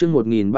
chương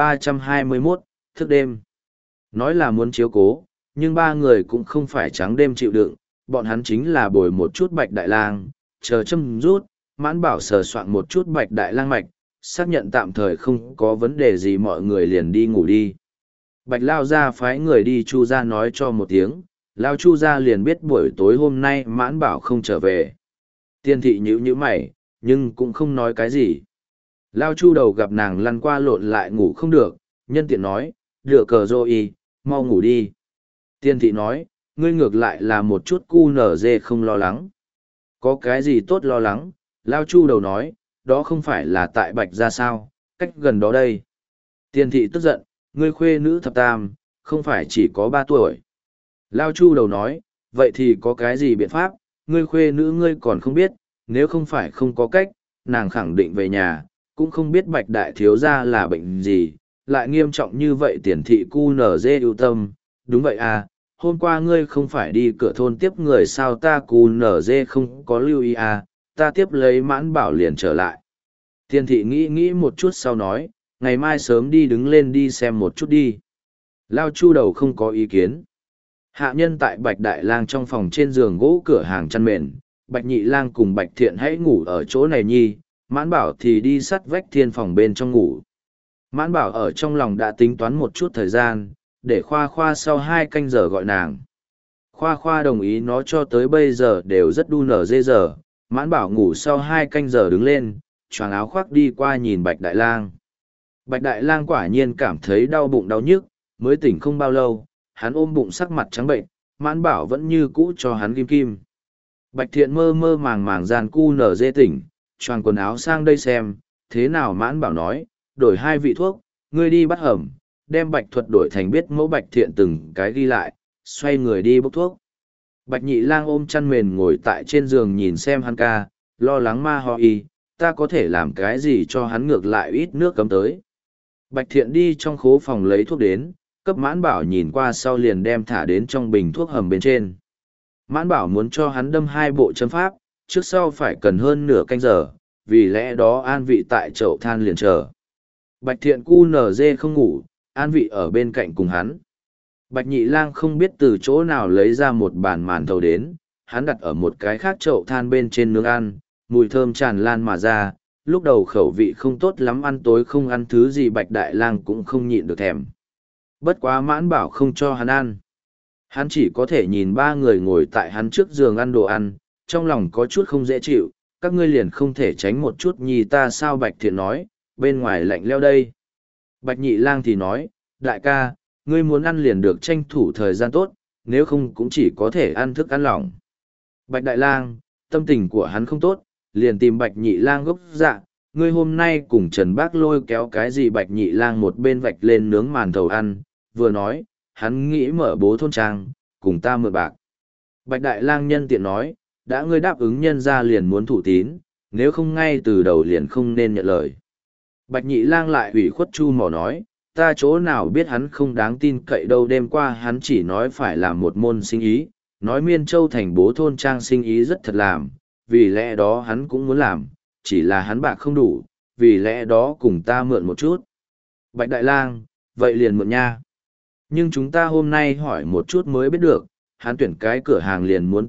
1321, thức đêm. Nói là muốn chiếu cố, nhưng ba người cũng không phải trắng đêm chịu đựng, bọn hắn chính là bồi một chút Bạch Đại Lang, chờ châm rút, Mãn Bảo sờ soạn một chút Bạch Đại Lang mạch, xác nhận tạm thời không có vấn đề gì, mọi người liền đi ngủ đi. Bạch Lao Gia phái người đi Chu Gia nói cho một tiếng, Lao Chu Gia liền biết buổi tối hôm nay Mãn Bảo không trở về. Tiên thị nhíu mày, nhưng cũng không nói cái gì. Lao Chu đầu gặp nàng lăn qua lộn lại ngủ không được, nhân tiện nói, đưa cờ rô y, mau ngủ đi. Tiên thị nói, ngươi ngược lại là một chút cu nở dê không lo lắng. Có cái gì tốt lo lắng, Lao Chu đầu nói, đó không phải là tại Bạch Gia sao, cách gần đó đây. Tiên thị tức giận, ngươi khuê nữ thập tam, không phải chỉ có 3 tuổi. Lao Chu đầu nói, vậy thì có cái gì biện pháp, ngươi khuê nữ ngươi còn không biết, nếu không phải không có cách, nàng khẳng định về nhà, cũng không biết Bạch Đại Thiếu Gia là bệnh gì, lại nghiêm trọng như vậy. Tiền thị cu nở dê ưu tâm, đúng vậy à, hôm qua ngươi không phải đi cửa thôn tiếp người sao, ta cu nở dê không có lưu ý à, ta tiếp lấy Mãn Bảo liền trở lại. Tiền thị nghĩ một chút sau nói, ngày mai sớm đi đứng lên đi xem một chút đi. Lao Chu đầu không có ý kiến. Hạ nhân tại Bạch Đại Lang trong phòng trên giường gỗ cửa hàng chăn mền, Bạch Nhị Lang cùng Bạch Thiện hãy ngủ ở chỗ này nhi, Mãn Bảo thì đi sắt vách thiên phòng bên trong ngủ. Mãn Bảo ở trong lòng đã tính toán một chút thời gian, để Khoa Khoa sau 2 canh giờ gọi nàng. Khoa Khoa đồng ý, nó cho tới bây giờ đều rất đu nở dê giờ. Mãn Bảo ngủ sau 2 canh giờ đứng lên, choàng áo khoác đi qua nhìn Bạch Đại Lang. Bạch Đại Lang quả nhiên cảm thấy đau bụng đau nhức, mới tỉnh không bao lâu, hắn ôm bụng sắc mặt trắng bệnh, Mãn Bảo vẫn như cũ cho hắn kim kim. Bạch Thiện mơ mơ màng màng gian cu nở dê tỉnh, choàng quần áo sang đây xem, thế nào. Mãn Bảo nói, đổi 2 vị thuốc, ngươi đi bắt hầm, đem Bạch Thuật đổi thành biết mẫu. Bạch Thiện từng cái ghi lại, xoay người đi bốc thuốc. Bạch Nhị Lang ôm chăn mền ngồi tại trên giường nhìn xem hắn ca, lo lắng ma ho y, ta có thể làm cái gì cho hắn, ngược lại ít nước cấm tới. Bạch Thiện đi trong khố phòng lấy thuốc đến, cấp Mãn Bảo nhìn qua sau liền đem thả đến trong bình thuốc hầm bên trên. Mãn Bảo muốn cho hắn đâm 2 bộ châm pháp, trước sau phải cần hơn nửa canh giờ, vì lẽ đó an vị tại chậu than liền chờ. Bạch Thiện cu nở dê không ngủ, an vị ở bên cạnh cùng hắn. Bạch Nhị Lang không biết từ chỗ nào lấy ra một bàn màn thầu đến, hắn đặt ở một cái khác chậu than bên trên nướng ăn, mùi thơm tràn lan mà ra, lúc đầu khẩu vị không tốt lắm, ăn tối không ăn thứ gì Bạch Đại Lang cũng không nhịn được thèm. Bất quá Mãn Bảo không cho hắn ăn. Hắn chỉ có thể nhìn 3 người ngồi tại hắn trước giường ăn đồ ăn, trong lòng có chút không dễ chịu, các ngươi liền không thể tránh một chút nhì ta sao? Bạch Thiện nói, bên ngoài lạnh leo đây. Bạch Nhị Lang thì nói, đại ca, ngươi muốn ăn liền được tranh thủ thời gian tốt, nếu không cũng chỉ có thể ăn thức ăn lỏng. Bạch Đại Lang, tâm tình của hắn không tốt, liền tìm Bạch Nhị Lang gốc dạ, ngươi hôm nay cùng Trần Bác lôi kéo cái gì? Bạch Nhị Lang một bên vạch lên nướng màn thầu ăn, vừa nói, hắn nghĩ mở bố thôn trang, cùng ta mượn bạc. Bạch Đại Lang nhân tiện nói, đã ngươi đáp ứng nhân ra liền muốn thủ tín, nếu không ngay từ đầu liền không nên nhận lời. Bạch Nhị Lang lại ủy khuất chu mỏ nói, ta chỗ nào biết hắn không đáng tin cậy đâu, đêm qua hắn chỉ nói phải làm một môn sinh ý, nói Miên Châu thành bố thôn trang sinh ý rất thật làm, vì lẽ đó hắn cũng muốn làm, chỉ là hắn bạc không đủ, vì lẽ đó cùng ta mượn một chút. Bạch Đại Lang, vậy liền mượn nha. Nhưng chúng ta hôm nay hỏi một chút mới biết được, hắn tuyển cái cửa hàng liền muốn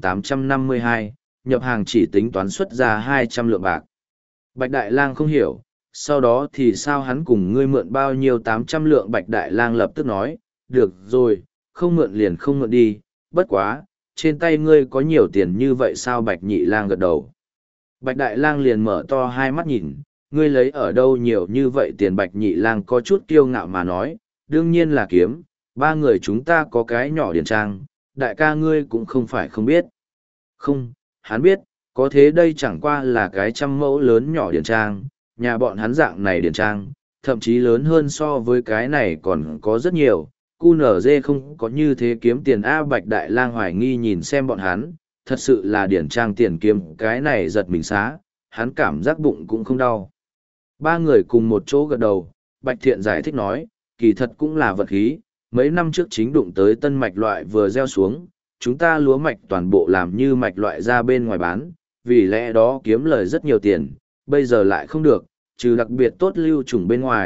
852, nhập hàng chỉ tính toán xuất ra 200 lượng bạc. Bạch Đại Lang không hiểu, sau đó thì sao hắn cùng ngươi mượn bao nhiêu 800 lượng? Bạch Đại Lang lập tức nói, được rồi, không mượn liền không mượn đi, bất quá, trên tay ngươi có nhiều tiền như vậy sao? Bạch Nhị Lang gật đầu. Bạch Đại Lang liền mở to 2 mắt nhìn, ngươi lấy ở đâu nhiều như vậy tiền? Bạch Nhị Lang có chút kiêu ngạo mà nói, đương nhiên là kiếm, 3 người chúng ta có cái nhỏ điển trang, đại ca ngươi cũng không phải không biết. Không, hắn biết, có thế đây chẳng qua là cái 100 mẫu lớn nhỏ điển trang, nhà bọn hắn dạng này điển trang, thậm chí lớn hơn so với cái này còn có rất nhiều, QNZ không có như thế kiếm tiền A. Bạch Đại Lang hoài nghi nhìn xem bọn hắn, thật sự là điển trang tiền kiếm cái này giật mình xá, hắn cảm giác bụng cũng không đau. 3 người cùng một chỗ gật đầu, Bạch Thiện giải thích nói, kỳ thật cũng là vật khí, mấy năm trước chính đụng tới tân mạch loại vừa gieo xuống, chúng ta lúa mạch toàn bộ làm như mạch loại ra bên ngoài bán, vì lẽ đó kiếm lời rất nhiều tiền, bây giờ lại không được, trừ đặc biệt tốt lưu trùng bên ngoài,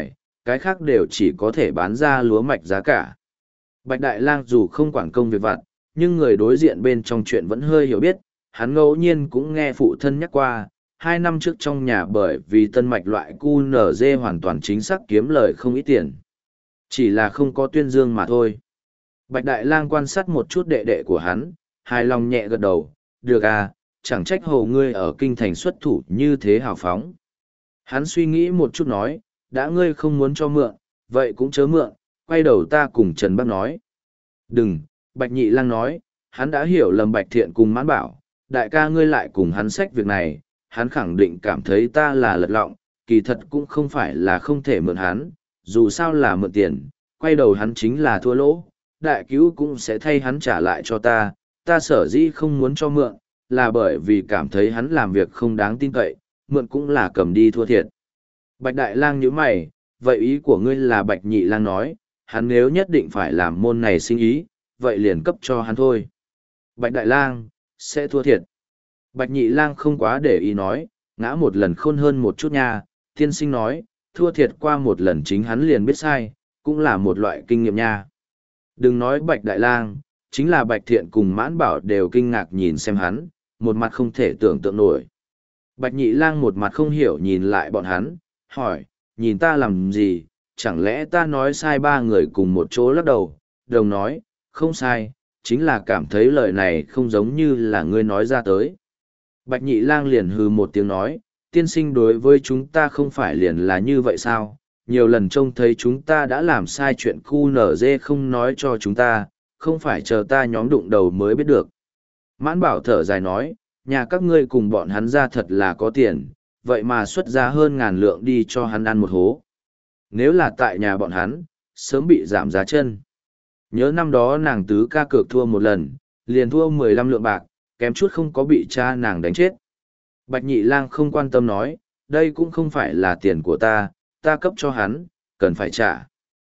cái khác đều chỉ có thể bán ra lúa mạch giá cả. Bạch Đại Lang dù không quản công việc vặt, nhưng người đối diện bên trong chuyện vẫn hơi hiểu biết, hắn ngẫu nhiên cũng nghe phụ thân nhắc qua, 2 năm trước trong nhà bởi vì tân mạch loại QNZ hoàn toàn chính xác kiếm lời không ít tiền. Chỉ là không có tuyên dương mà thôi. Bạch Đại Lang quan sát một chút đệ đệ của hắn, hài lòng nhẹ gật đầu, được à, chẳng trách hồ ngươi ở kinh thành xuất thủ như thế hào phóng. Hắn suy nghĩ một chút nói, đã ngươi không muốn cho mượn, vậy cũng chớ mượn, quay đầu ta cùng Trần Bác nói. Đừng, Bạch Nhị Lang nói, hắn đã hiểu lầm Bạch Thiện cùng Mãn Bảo, đại ca ngươi lại cùng hắn xách việc này, hắn khẳng định cảm thấy ta là lật lọng, kỳ thật cũng không phải là không thể mượn hắn, dù sao là mượn tiền, quay đầu hắn chính là thua lỗ, đại cứu cũng sẽ thay hắn trả lại cho ta, ta sở dĩ không muốn cho mượn, là bởi vì cảm thấy hắn làm việc không đáng tin cậy, mượn cũng là cầm đi thua thiệt. Bạch Đại Lang nhíu mày, vậy ý của ngươi là Bạch Nhị Lang nói, hắn nếu nhất định phải làm môn này sinh ý, vậy liền cấp cho hắn thôi. Bạch Đại Lang, sẽ thua thiệt. Bạch Nhị Lang không quá để ý nói, ngã một lần khôn hơn một chút nha, tiên sinh nói, thua thiệt qua một lần chính hắn liền biết sai, cũng là một loại kinh nghiệm nha. Đừng nói Bạch Đại Lang, chính là Bạch Thiện cùng Mãn Bảo đều kinh ngạc nhìn xem hắn, một mặt không thể tưởng tượng nổi. Bạch Nhị Lang một mặt không hiểu nhìn lại bọn hắn, hỏi, nhìn ta làm gì, chẳng lẽ ta nói sai? Ba người cùng một chỗ lắc đầu, đồng nói, không sai, chính là cảm thấy lời này không giống như là ngươi nói ra tới. Bạch Nhị Lang liền hừ một tiếng nói, tiên sinh đối với chúng ta không phải liền là như vậy sao? Nhiều lần trông thấy chúng ta đã làm sai chuyện khu nở dê không nói cho chúng ta, không phải chờ ta nhóm đụng đầu mới biết được. Mãn Bảo thở dài nói, nhà các ngươi cùng bọn hắn ra thật là có tiền, vậy mà xuất ra hơn 1000 lượng đi cho hắn ăn một hố. Nếu là tại nhà bọn hắn, sớm bị giảm giá chân. Nhớ năm đó nàng tứ ca cược thua một lần, liền thua 15 lượng bạc, kém chút không có bị cha nàng đánh chết. Bạch Nhị Lang không quan tâm nói, đây cũng không phải là tiền của ta, ta cấp cho hắn, cần phải trả.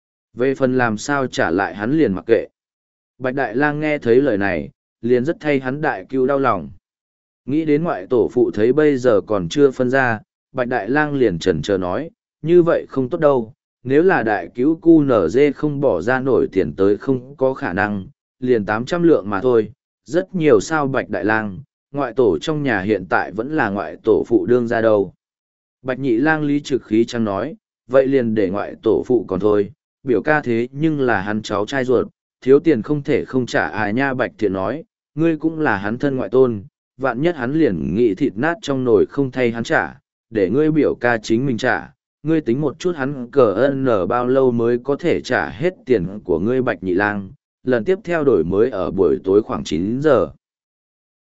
Về phần làm sao trả lại hắn liền mặc kệ. Bạch Đại Lang nghe thấy lời này, liền rất thay hắn đại cứu đau lòng. Nghĩ đến ngoại tổ phụ thấy bây giờ còn chưa phân ra, Bạch Đại Lang liền chần chờ nói, như vậy không tốt đâu, nếu là đại cứu QNZ không bỏ ra nổi tiền tới không có khả năng, liền 800 lượng mà thôi, rất nhiều sao Bạch Đại Lang, ngoại tổ trong nhà hiện tại vẫn là ngoại tổ phụ đương ra đâu. Bạch Nhị Lang lý trực khí trắng nói, vậy liền để ngoại tổ phụ còn thôi, biểu ca thế nhưng là hắn cháu trai ruột, thiếu tiền không thể không trả à nha. Bạch Thiện nói, ngươi cũng là hắn thân ngoại tôn, vạn nhất hắn liền nghĩ thịt nát trong nồi không thay hắn trả, để ngươi biểu ca chính mình trả, ngươi tính một chút hắn cờ ân ở bao lâu mới có thể trả hết tiền của ngươi. Bạch Nhị Lang, lần tiếp theo đổi mới ở buổi tối khoảng 9 giờ.